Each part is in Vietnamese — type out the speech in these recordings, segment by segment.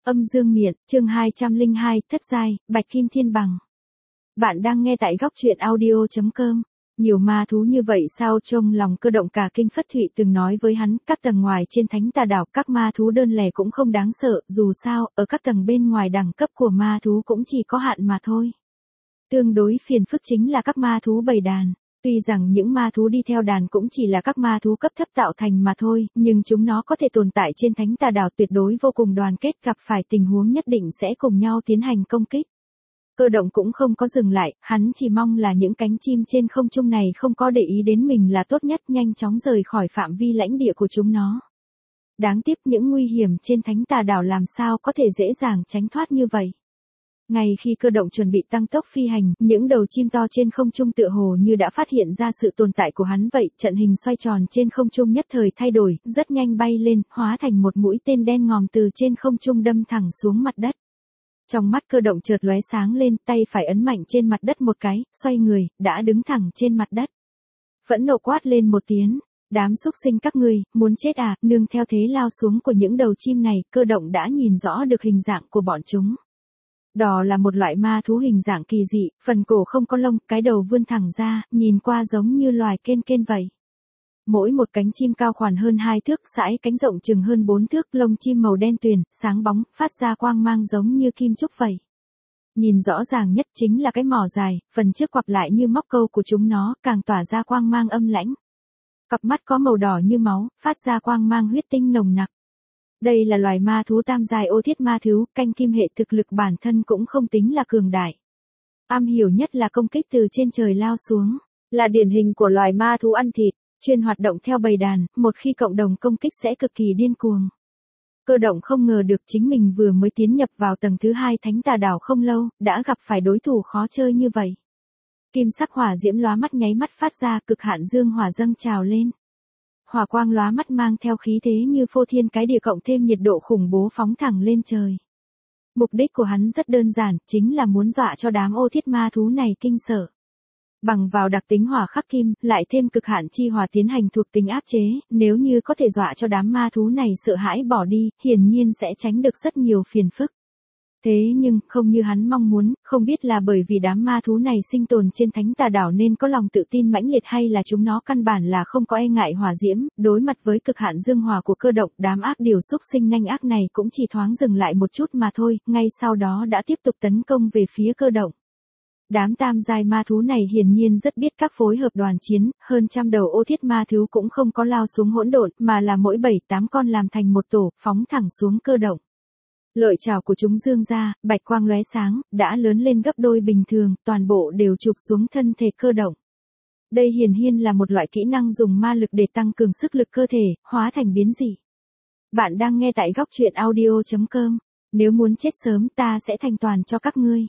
Âm dương miện, chương 202, thất giai, bạch kim thiên bằng. Bạn đang nghe tại góc truyện audio.com. Nhiều ma thú như vậy sao? Trong lòng Cơ Động cả kinh. Phất Thụy từng nói với hắn, các tầng ngoài trên Thánh Tà Đảo, các ma thú đơn lẻ cũng không đáng sợ, dù sao, ở các tầng bên ngoài đẳng cấp của ma thú cũng chỉ có hạn mà thôi. Tương đối phiền phức chính là các ma thú bầy đàn. Tuy rằng những ma thú đi theo đàn cũng chỉ là các ma thú cấp thấp tạo thành mà thôi, nhưng chúng nó có thể tồn tại trên Thánh Tà Đảo tuyệt đối vô cùng đoàn kết, gặp phải tình huống nhất định sẽ cùng nhau tiến hành công kích. Cơ Động cũng không có dừng lại, hắn chỉ mong là những cánh chim trên không trung này không có để ý đến mình là tốt nhất, nhanh chóng rời khỏi phạm vi lãnh địa của chúng nó. Đáng tiếc những nguy hiểm trên Thánh Tà Đảo làm sao có thể dễ dàng tránh thoát như vậy. Ngay khi Cơ Động chuẩn bị tăng tốc phi hành, những đầu chim to trên không trung tựa hồ như đã phát hiện ra sự tồn tại của hắn vậy, trận hình xoay tròn trên không trung nhất thời thay đổi, rất nhanh bay lên, hóa thành một mũi tên đen ngòm từ trên không trung đâm thẳng xuống mặt đất. Trong mắt Cơ Động chợt lóe sáng lên, tay phải ấn mạnh trên mặt đất một cái, xoay người, đã đứng thẳng trên mặt đất. Phẫn nộ quát lên một tiếng, đám súc sinh các ngươi, muốn chết à? Nương theo thế lao xuống của những đầu chim này, Cơ Động đã nhìn rõ được hình dạng của bọn chúng. Đó là một loại ma thú hình dạng kỳ dị, phần cổ không có lông, cái đầu vươn thẳng ra, nhìn qua giống như loài kên kên vậy. Mỗi một cánh chim cao khoảng hơn 2 thước, sải cánh rộng chừng hơn 4 thước, lông chim màu đen tuyền, sáng bóng, phát ra quang mang giống như kim trúc vậy. Nhìn rõ ràng nhất chính là cái mỏ dài, phần trước quặp lại như móc câu của chúng nó, càng tỏa ra quang mang âm lãnh. Cặp mắt có màu đỏ như máu, phát ra quang mang huyết tinh nồng nặc. Đây là loài ma thú tam giai ô thiết ma thú, canh kim hệ, thực lực bản thân cũng không tính là cường đại. Am hiểu nhất là công kích từ trên trời lao xuống, là điển hình của loài ma thú ăn thịt, chuyên hoạt động theo bầy đàn, một khi cộng đồng công kích sẽ cực kỳ điên cuồng. Cơ Động không ngờ được chính mình vừa mới tiến nhập vào tầng thứ 2 Thánh Tà Đảo không lâu, đã gặp phải đối thủ khó chơi như vậy. Kim sắc hỏa diễm lóa mắt nháy mắt phát ra, cực hạn dương hỏa dâng trào lên. Hỏa quang lóa mắt mang theo khí thế như phô thiên cái địa cộng thêm nhiệt độ khủng bố phóng thẳng lên trời. Mục đích của hắn rất đơn giản, chính là muốn dọa cho đám ô thiết ma thú này kinh sợ. Bằng vào đặc tính hỏa khắc kim, lại thêm cực hạn chi hỏa tiến hành thuộc tính áp chế, nếu như có thể dọa cho đám ma thú này sợ hãi bỏ đi, hiển nhiên sẽ tránh được rất nhiều phiền phức. Thế nhưng, không như hắn mong muốn, không biết là bởi vì đám ma thú này sinh tồn trên Thánh Tà Đảo nên có lòng tự tin mãnh liệt hay là chúng nó căn bản là không có e ngại hỏa diễm, đối mặt với cực hạn dương hỏa của Cơ Động, đám ác điều xúc sinh nhanh ác này cũng chỉ thoáng dừng lại một chút mà thôi, ngay sau đó đã tiếp tục tấn công về phía Cơ Động. Đám tam giai ma thú này hiển nhiên rất biết các phối hợp đoàn chiến, hơn trăm đầu ô thiết ma thú cũng không có lao xuống hỗn độn, mà là mỗi 7-8 con làm thành một tổ, phóng thẳng xuống Cơ Động. Lợi chảo của chúng dương ra, bạch quang lóe sáng, đã lớn lên gấp đôi bình thường, toàn bộ đều chụp xuống thân thể Cơ Động. Đây hiển nhiên là một loại kỹ năng dùng ma lực để tăng cường sức lực cơ thể, hóa thành biến dị. Bạn đang nghe tại góc truyện audio.com. Nếu muốn chết sớm ta sẽ thành toàn cho các ngươi.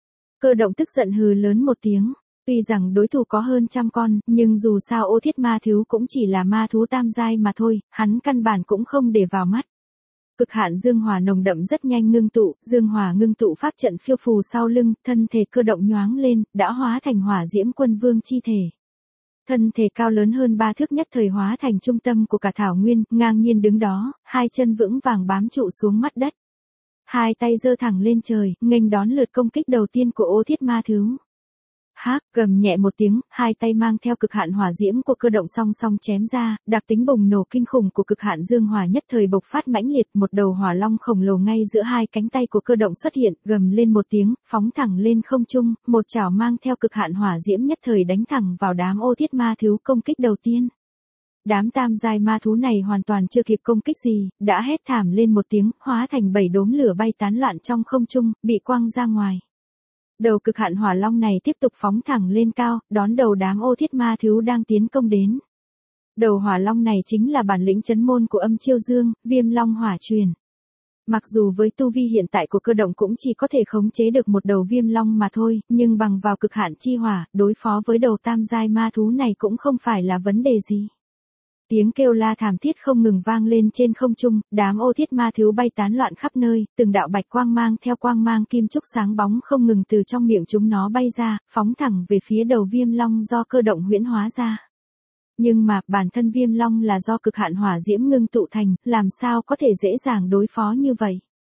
Cơ Động tức giận hừ lớn một tiếng. Tuy rằng đối thủ có hơn trăm con, nhưng dù sao ô thiết ma thú cũng chỉ là ma thú tam giai mà thôi, hắn căn bản cũng không để vào mắt. Cực hạn dương hỏa nồng đậm rất nhanh ngưng tụ, dương hỏa ngưng tụ pháp trận phiêu phù sau lưng, thân thể Cơ Động nhoáng lên, đã hóa thành hỏa diễm quân vương chi thể. Thân thể cao lớn hơn 3 thước nhất thời hóa thành trung tâm của cả thảo nguyên, ngang nhiên đứng đó, hai chân vững vàng bám trụ xuống mặt đất. Hai tay giơ thẳng lên trời, nghênh đón lượt công kích đầu tiên của ô thiết ma thú. Hác, gầm nhẹ một tiếng, hai tay mang theo cực hạn hỏa diễm của Cơ Động song song chém ra, đặc tính bùng nổ kinh khủng của cực hạn dương hỏa nhất thời bộc phát mãnh liệt, một đầu hỏa long khổng lồ ngay giữa hai cánh tay của Cơ Động xuất hiện, gầm lên một tiếng, phóng thẳng lên không trung, một chảo mang theo cực hạn hỏa diễm nhất thời đánh thẳng vào đám ô thiết ma thú công kích đầu tiên. Đám tam giai ma thú này hoàn toàn chưa kịp công kích gì, đã hét thảm lên một tiếng, hóa thành 7 đốm lửa bay tán loạn trong không trung, bị quăng ra ngoài. Đầu cực hạn hỏa long này tiếp tục phóng thẳng lên cao, đón đầu đám ô thiết ma thú đang tiến công đến. Đầu hỏa long này chính là bản lĩnh chấn môn của Âm Chiêu Dương, Viêm Long Hỏa Truyền. Mặc dù với tu vi hiện tại của Cơ Động cũng chỉ có thể khống chế được một đầu viêm long mà thôi, nhưng bằng vào cực hạn chi hỏa, đối phó với đầu tam giai ma thú này cũng không phải là vấn đề gì. Tiếng kêu la thảm thiết không ngừng vang lên trên không trung, đám ô thiết ma thú bay tán loạn khắp nơi, từng đạo bạch quang mang theo quang mang kim trúc sáng bóng không ngừng từ trong miệng chúng nó bay ra, phóng thẳng về phía đầu viêm long do Cơ Động huyễn hóa ra. Nhưng mà, bản thân viêm long là do cực hạn hỏa diễm ngưng tụ thành, làm sao có thể dễ dàng đối phó như vậy.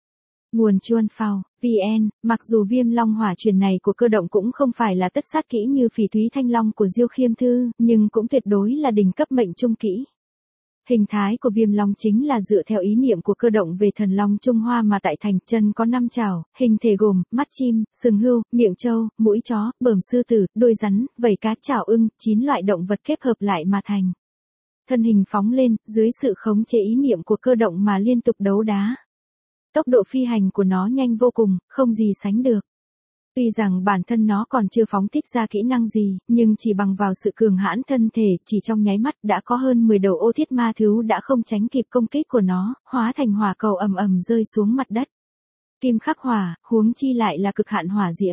Nguồn Chuan Phao, VN, mặc dù viêm long hỏa truyền này của cơ động cũng không phải là tất sát kỹ như phỉ thúy thanh long của Diêu Khiêm Thư, nhưng cũng tuyệt đối là đỉnh cấp mệnh trung kỹ. Hình thái của viêm long chính là dựa theo ý niệm của cơ động về thần long Trung Hoa mà tại thành. Chân có 5 chảo, hình thể gồm mắt chim, sừng hươu, miệng trâu, mũi chó, bờm sư tử, đuôi rắn, vảy cá, chảo ưng, 9 loại động vật kết hợp lại mà thành. Thân hình phóng lên, dưới sự khống chế ý niệm của cơ động mà liên tục đấu đá. Tốc độ phi hành của nó nhanh vô cùng, không gì sánh được. Tuy rằng bản thân nó còn chưa phóng thích ra kỹ năng gì, nhưng chỉ bằng vào sự cường hãn thân thể, chỉ trong nháy mắt đã có hơn 10 đầu ô thiết ma thú đã không tránh kịp công kích của nó, hóa thành hỏa cầu ầm ầm rơi xuống mặt đất. Kim khắc hỏa, huống chi lại là cực hạn hỏa diễm.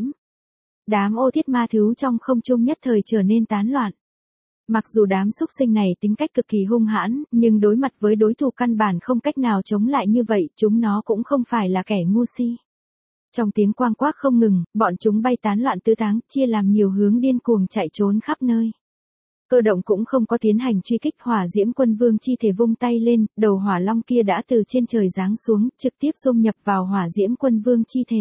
Đám ô thiết ma thú trong không trung nhất thời trở nên tán loạn. Mặc dù đám xúc sinh này tính cách cực kỳ hung hãn, nhưng đối mặt với đối thủ căn bản không cách nào chống lại như vậy, chúng nó cũng không phải là kẻ ngu si. Trong tiếng quang quác không ngừng, bọn chúng bay tán loạn tứ tán, chia làm nhiều hướng điên cuồng chạy trốn khắp nơi. Cơ động cũng không có tiến hành truy kích. Hỏa diễm quân vương chi thể vung tay lên, đầu hỏa long kia đã từ trên trời giáng xuống, trực tiếp xông nhập vào hỏa diễm quân vương chi thể.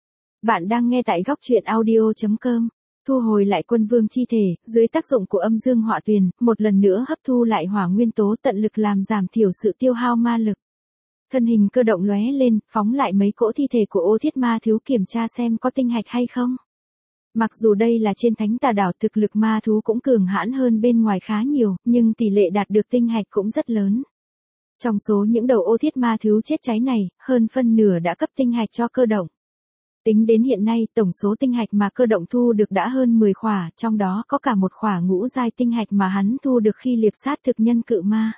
Bạn đang nghe tại góc truyện audio.com. Thu hồi lại quân vương chi thể, dưới tác dụng của âm dương hỏa tuyền, một lần nữa hấp thu lại hỏa nguyên tố, tận lực làm giảm thiểu sự tiêu hao ma lực. Thân hình cơ động lóe lên, phóng lại mấy cỗ thi thể của ô thiết ma thú kiểm tra xem có tinh hạch hay không. Mặc dù đây là trên Thánh Tà Đảo, thực lực ma thú cũng cường hãn hơn bên ngoài khá nhiều, nhưng tỷ lệ đạt được tinh hạch cũng rất lớn. Trong số những đầu ô thiết ma thú chết cháy này, hơn phân nửa đã cấp tinh hạch cho cơ động. Tính đến hiện nay, tổng số tinh hạch mà cơ động thu được đã hơn 10 khỏa, trong đó có cả một khỏa ngũ giai tinh hạch mà hắn thu được khi liệp sát thực nhân cự ma.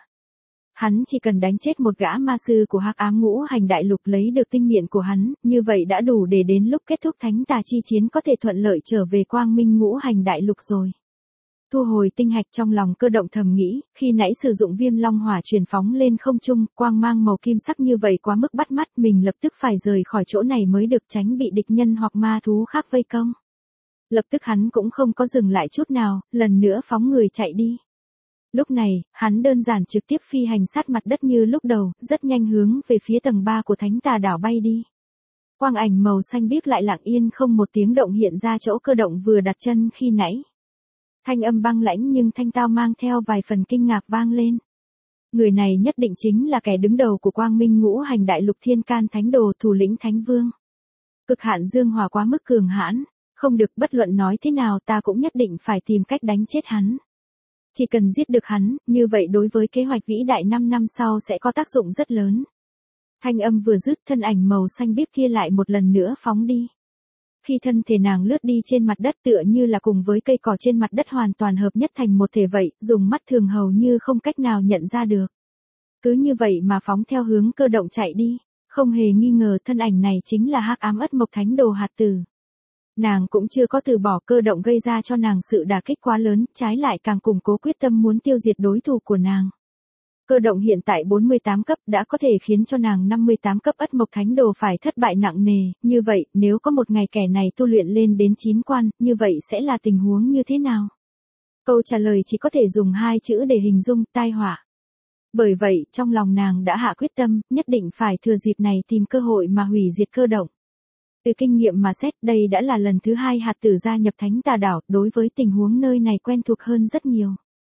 Hắn chỉ cần đánh chết một gã ma sư của Hắc Ám Ngũ Hành Đại Lục lấy được tinh miện của hắn, như vậy đã đủ để đến lúc kết thúc Thánh Tà chi chiến có thể thuận lợi trở về Quang Minh Ngũ Hành Đại Lục rồi. Thu hồi tinh hạch, trong lòng cơ động thầm nghĩ, khi nãy sử dụng viêm long hỏa truyền phóng lên không trung, quang mang màu kim sắc như vậy quá mức bắt mắt, mình lập tức phải rời khỏi chỗ này mới được, tránh bị địch nhân hoặc ma thú khác vây công. Lập tức hắn cũng không có dừng lại chút nào, lần nữa phóng người chạy đi. Lúc này, hắn đơn giản trực tiếp phi hành sát mặt đất như lúc đầu, rất nhanh hướng về phía tầng 3 của Thánh Tà Đảo bay đi. Quang ảnh màu xanh biếc lại lặng yên không một tiếng động hiện ra chỗ cơ động vừa đặt chân khi nãy. Thanh âm băng lãnh nhưng thanh tao mang theo vài phần kinh ngạc vang lên. Người này nhất định chính là kẻ đứng đầu của Quang Minh Ngũ Hành Đại Lục Thiên Can Thánh Đồ, thủ lĩnh Thánh Vương. Cực hạn dương hỏa quá mức cường hãn, không được, bất luận nói thế nào ta cũng nhất định phải tìm cách đánh chết hắn. Chỉ cần giết được hắn, như vậy đối với kế hoạch vĩ đại 5 năm sau sẽ có tác dụng rất lớn. Thanh âm vừa dứt, thân ảnh màu xanh biếc kia lại một lần nữa phóng đi. Khi thân thể nàng lướt đi trên mặt đất tựa như là cùng với cây cỏ trên mặt đất hoàn toàn hợp nhất thành một thể vậy, dùng mắt thường hầu như không cách nào nhận ra được. Cứ như vậy mà phóng theo hướng cơ động chạy đi, không hề nghi ngờ thân ảnh này chính là Hắc Ám Ất Mộc Thánh Đồ Hạt Tử. Nàng cũng chưa có từ bỏ, cơ động gây ra cho nàng sự đả kích quá lớn, trái lại càng củng cố quyết tâm muốn tiêu diệt đối thủ của nàng. Cơ động hiện tại 48 cấp đã có thể khiến cho nàng 58 cấp Ất Mộc Thánh Đồ phải thất bại nặng nề, như vậy nếu có một ngày kẻ này tu luyện lên đến 9 quan, như vậy sẽ là tình huống như thế nào? Câu trả lời chỉ có thể dùng 2 chữ để hình dung: tai họa. Bởi vậy, trong lòng nàng đã hạ quyết tâm, nhất định phải thừa dịp này tìm cơ hội mà hủy diệt cơ động. Từ kinh nghiệm mà xét, đây đã là lần thứ 2 hạt tử gia nhập Thánh Tà Đảo, đối với tình huống nơi này quen thuộc hơn rất nhiều.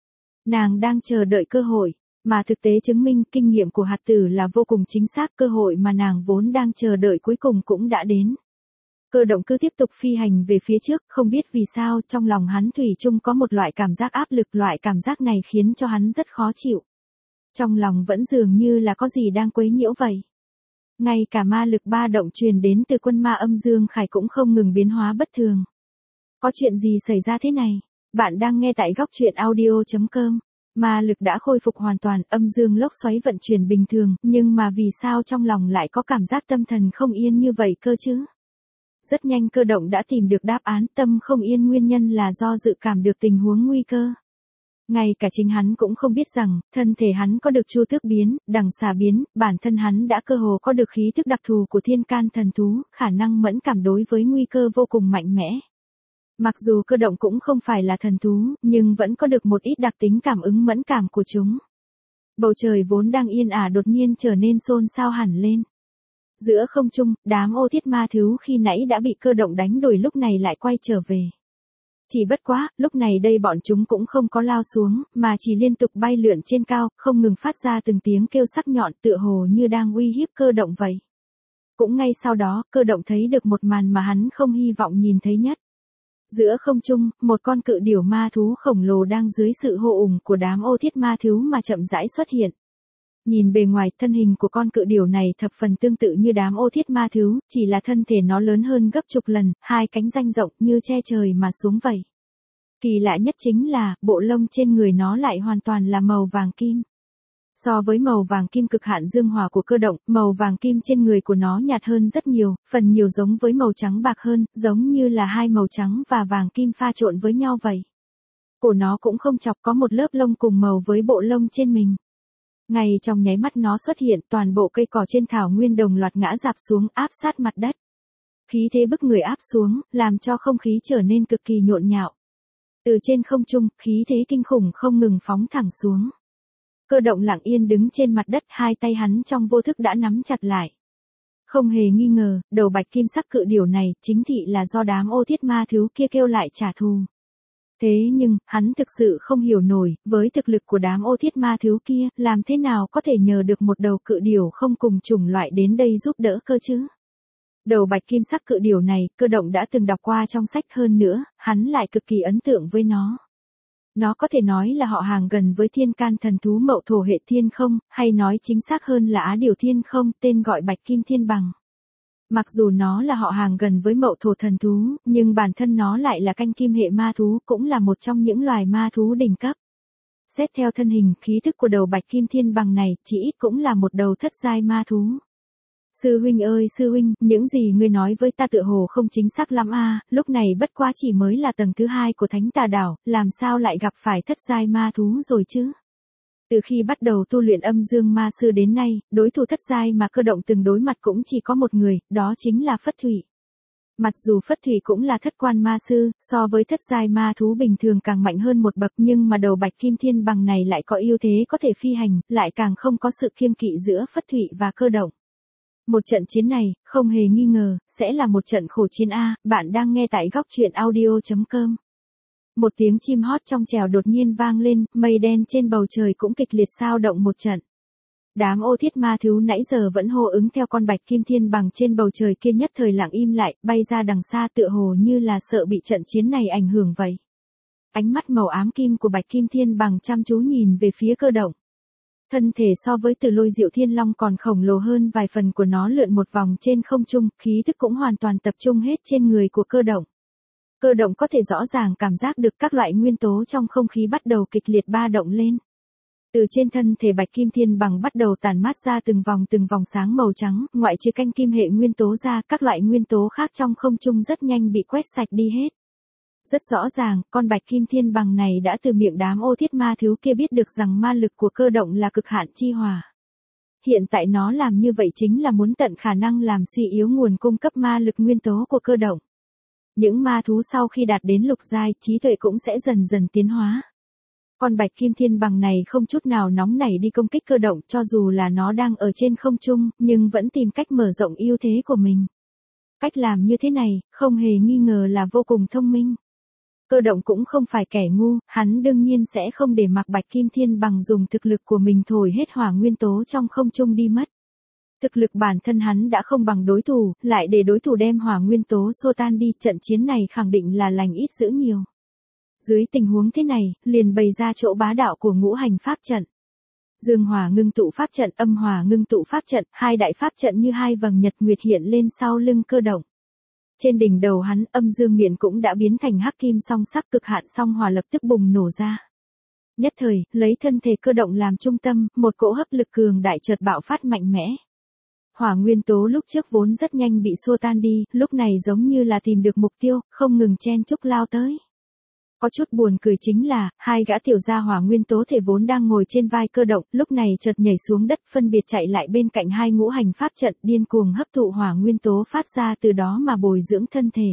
Nàng đang chờ đợi cơ hội, mà thực tế chứng minh kinh nghiệm của hạt tử là vô cùng chính xác, cơ hội mà nàng vốn đang chờ đợi cuối cùng cũng đã đến. Cơ động cứ tiếp tục phi hành về phía trước, không biết vì sao trong lòng hắn thủy chung có một loại cảm giác áp lực, loại cảm giác này khiến cho hắn rất khó chịu. Trong lòng vẫn dường như là có gì đang quấy nhiễu vậy. Ngay cả ma lực ba động truyền đến từ quân ma âm Dương Khải cũng không ngừng biến hóa bất thường. Có chuyện gì xảy ra thế này? Bạn đang nghe tại góc truyện audio.com. Ma lực đã khôi phục hoàn toàn, âm dương lốc xoáy vận chuyển bình thường, nhưng mà vì sao trong lòng lại có cảm giác tâm thần không yên như vậy cơ chứ? Rất nhanh cơ động đã tìm được đáp án, tâm không yên nguyên nhân là do dự cảm được tình huống nguy cơ. Ngay cả chính hắn cũng không biết rằng, thân thể hắn có được chu tước biến, đằng xà biến, bản thân hắn đã cơ hồ có được khí thức đặc thù của thiên can thần thú, khả năng mẫn cảm đối với nguy cơ vô cùng mạnh mẽ. Mặc dù cơ động cũng không phải là thần thú, nhưng vẫn có được một ít đặc tính cảm ứng mẫn cảm của chúng. Bầu trời vốn đang yên ả đột nhiên trở nên xôn xao hẳn lên. Giữa không trung, đám ô thiết ma thứ khi nãy đã bị cơ động đánh đuổi lúc này lại quay trở về. Chỉ bất quá, lúc này đây bọn chúng cũng không có lao xuống, mà chỉ liên tục bay lượn trên cao, không ngừng phát ra từng tiếng kêu sắc nhọn tựa hồ như đang uy hiếp cơ động vậy. Cũng ngay sau đó, cơ động thấy được một màn mà hắn không hy vọng nhìn thấy nhất. Giữa không trung, một con cự điểu ma thú khổng lồ đang dưới sự hô ủng của đám ô thiết ma thứ mà chậm rãi xuất hiện. Nhìn bề ngoài, thân hình của con cự điểu này thập phần tương tự như đám ô thiết ma thứ, chỉ là thân thể nó lớn hơn gấp chục lần, hai cánh ranh rộng như che trời mà xuống vậy. Kỳ lạ nhất chính là, bộ lông trên người nó lại hoàn toàn là màu vàng kim. So với màu vàng kim cực hạn dương hỏa của cơ động, màu vàng kim trên người của nó nhạt hơn rất nhiều, phần nhiều giống với màu trắng bạc hơn, giống như là hai màu trắng và vàng kim pha trộn với nhau vậy. Cổ nó cũng không chọc, có một lớp lông cùng màu với bộ lông trên mình. Ngay trong nháy mắt nó xuất hiện, toàn bộ cây cỏ trên thảo nguyên đồng loạt ngã rạp xuống, áp sát mặt đất. Khí thế bức người áp xuống, làm cho không khí trở nên cực kỳ nhộn nhạo. Từ trên không trung, khí thế kinh khủng không ngừng phóng thẳng xuống. Cơ động lặng yên đứng trên mặt đất, hai tay hắn trong vô thức đã nắm chặt lại. Không hề nghi ngờ, đầu bạch kim sắc cự điểu này chính thị là do đám ô thiết ma thứ kia kêu lại trả thù. Thế nhưng, hắn thực sự không hiểu nổi, với thực lực của đám ô thiết ma thứ kia, làm thế nào có thể nhờ được một đầu cự điểu không cùng chủng loại đến đây giúp đỡ cơ chứ? Đầu bạch kim sắc cự điểu này, cơ động đã từng đọc qua trong sách, hơn nữa, hắn lại cực kỳ ấn tượng với nó. Nó có thể nói là họ hàng gần với thiên can thần thú Mậu Thổ hệ thiên không, hay nói chính xác hơn là Á Điều thiên không, tên gọi bạch kim thiên bằng. Mặc dù nó là họ hàng gần với Mậu Thổ thần thú, nhưng bản thân nó lại là canh kim hệ ma thú, cũng là một trong những loài ma thú đỉnh cấp. Xét theo thân hình, khí thức của đầu bạch kim thiên bằng này, chỉ ít cũng là một đầu thất giai ma thú. Sư huynh ơi sư huynh, những gì ngươi nói với ta tựa hồ không chính xác lắm a, lúc này bất quá chỉ mới là tầng thứ 2 của Thánh Tà Đảo, làm sao lại gặp phải thất giai ma thú rồi chứ? Từ khi bắt đầu tu luyện âm dương ma sư đến nay, đối thủ thất giai mà cơ động từng đối mặt cũng chỉ có một người, đó chính là Phất Thủy. Mặc dù Phất Thủy cũng là thất quan ma sư, so với thất giai ma thú bình thường càng mạnh hơn một bậc, nhưng mà đầu bạch kim thiên bằng này lại có ưu thế có thể phi hành, lại càng không có sự kiêng kỵ giữa Phất Thủy và cơ động. Một trận chiến này, không hề nghi ngờ, sẽ là một trận khổ chiến A, bạn đang nghe tại góc truyện audio.com. Một tiếng chim hót trong trẻo đột nhiên vang lên, mây đen trên bầu trời cũng kịch liệt xao động một trận. Đám ô thiết ma thú nãy giờ vẫn hô ứng theo con bạch kim thiên bằng trên bầu trời kia nhất thời lặng im lại, bay ra đằng xa tựa hồ như là sợ bị trận chiến này ảnh hưởng vậy. Ánh mắt màu ám kim của bạch kim thiên bằng chăm chú nhìn về phía cơ động. Thân thể so với Từ Lôi Diệu Thiên Long còn khổng lồ hơn vài phần của nó lượn một vòng trên không trung, khí thức cũng hoàn toàn tập trung hết trên người của cơ động. Cơ động có thể rõ ràng cảm giác được các loại nguyên tố trong không khí bắt đầu kịch liệt ba động lên. Từ trên thân thể bạch kim thiên bằng bắt đầu tản mát ra từng vòng sáng màu trắng, ngoại trừ canh kim hệ nguyên tố ra, các loại nguyên tố khác trong không trung rất nhanh bị quét sạch đi hết. Rất rõ ràng, con bạch kim thiên bằng này đã từ miệng đám ô thiết ma thứ kia biết được rằng ma lực của cơ động là cực hạn chi hỏa. Hiện tại nó làm như vậy chính là muốn tận khả năng làm suy yếu nguồn cung cấp ma lực nguyên tố của cơ động. Những ma thú sau khi đạt đến lục giai, trí tuệ cũng sẽ dần dần tiến hóa. Con bạch kim thiên bằng này không chút nào nóng nảy đi công kích cơ động, cho dù là nó đang ở trên không trung, nhưng vẫn tìm cách mở rộng ưu thế của mình. Cách làm như thế này, không hề nghi ngờ là vô cùng thông minh. Cơ động cũng không phải kẻ ngu, hắn đương nhiên sẽ không để mặc bạch kim thiên bằng dùng thực lực của mình thổi hết hỏa nguyên tố trong không trung đi mất. Thực lực bản thân hắn đã không bằng đối thủ, lại để đối thủ đem hỏa nguyên tố xô tan đi, trận chiến này khẳng định là lành ít dữ nhiều. Dưới tình huống thế này, liền bày ra chỗ bá đạo của ngũ hành pháp trận. Dương hỏa ngưng tụ pháp trận, âm hỏa ngưng tụ pháp trận, hai đại pháp trận như hai vầng nhật nguyệt hiện lên sau lưng cơ động. Trên đỉnh đầu hắn, âm dương miệng cũng đã biến thành hắc kim song sắc, cực hạn song hỏa lập tức bùng nổ ra. Nhất thời, lấy thân thể cơ động làm trung tâm, một cỗ hấp lực cường đại chợt bạo phát mạnh mẽ. Hỏa nguyên tố lúc trước vốn rất nhanh bị xua tan đi, lúc này giống như là tìm được mục tiêu, không ngừng chen chúc lao tới. Có chút buồn cười chính là, hai gã tiểu gia hỏa nguyên tố thể vốn đang ngồi trên vai cơ động, lúc này chợt nhảy xuống đất, phân biệt chạy lại bên cạnh hai ngũ hành pháp trận, điên cuồng hấp thụ hỏa nguyên tố phát ra từ đó mà bồi dưỡng thân thể.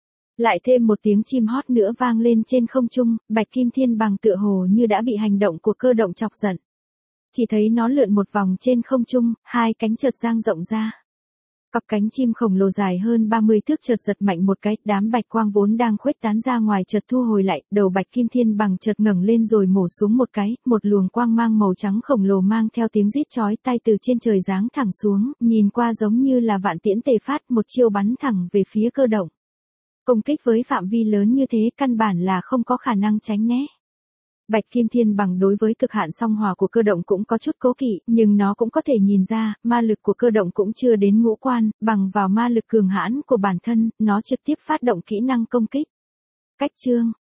Lại thêm một tiếng chim hót nữa vang lên trên không trung, bạch kim thiên bằng tựa hồ như đã bị hành động của cơ động chọc giận. Chỉ thấy nó lượn một vòng trên không trung, hai cánh chợt dang rộng ra. Cặp cánh chim khổng lồ dài hơn 30 thước chợt giật mạnh một cái, đám bạch quang vốn đang khuếch tán ra ngoài chợt thu hồi lại, đầu Bạch Kim Thiên Bằng chợt ngẩng lên rồi mổ xuống một cái, một luồng quang mang màu trắng khổng lồ mang theo tiếng rít chói tai từ trên trời giáng thẳng xuống, nhìn qua giống như là vạn tiễn tề phát, một chiêu bắn thẳng về phía Cơ Động. Công kích với phạm vi lớn như thế căn bản là không có khả năng tránh né. Bạch Kim Thiên Bằng đối với cực hạn song hỏa của Cơ Động cũng có chút cố kỵ, nhưng nó cũng có thể nhìn ra, ma lực của Cơ Động cũng chưa đến ngũ quan, bằng vào ma lực cường hãn của bản thân, nó trực tiếp phát động kỹ năng công kích. Cách chương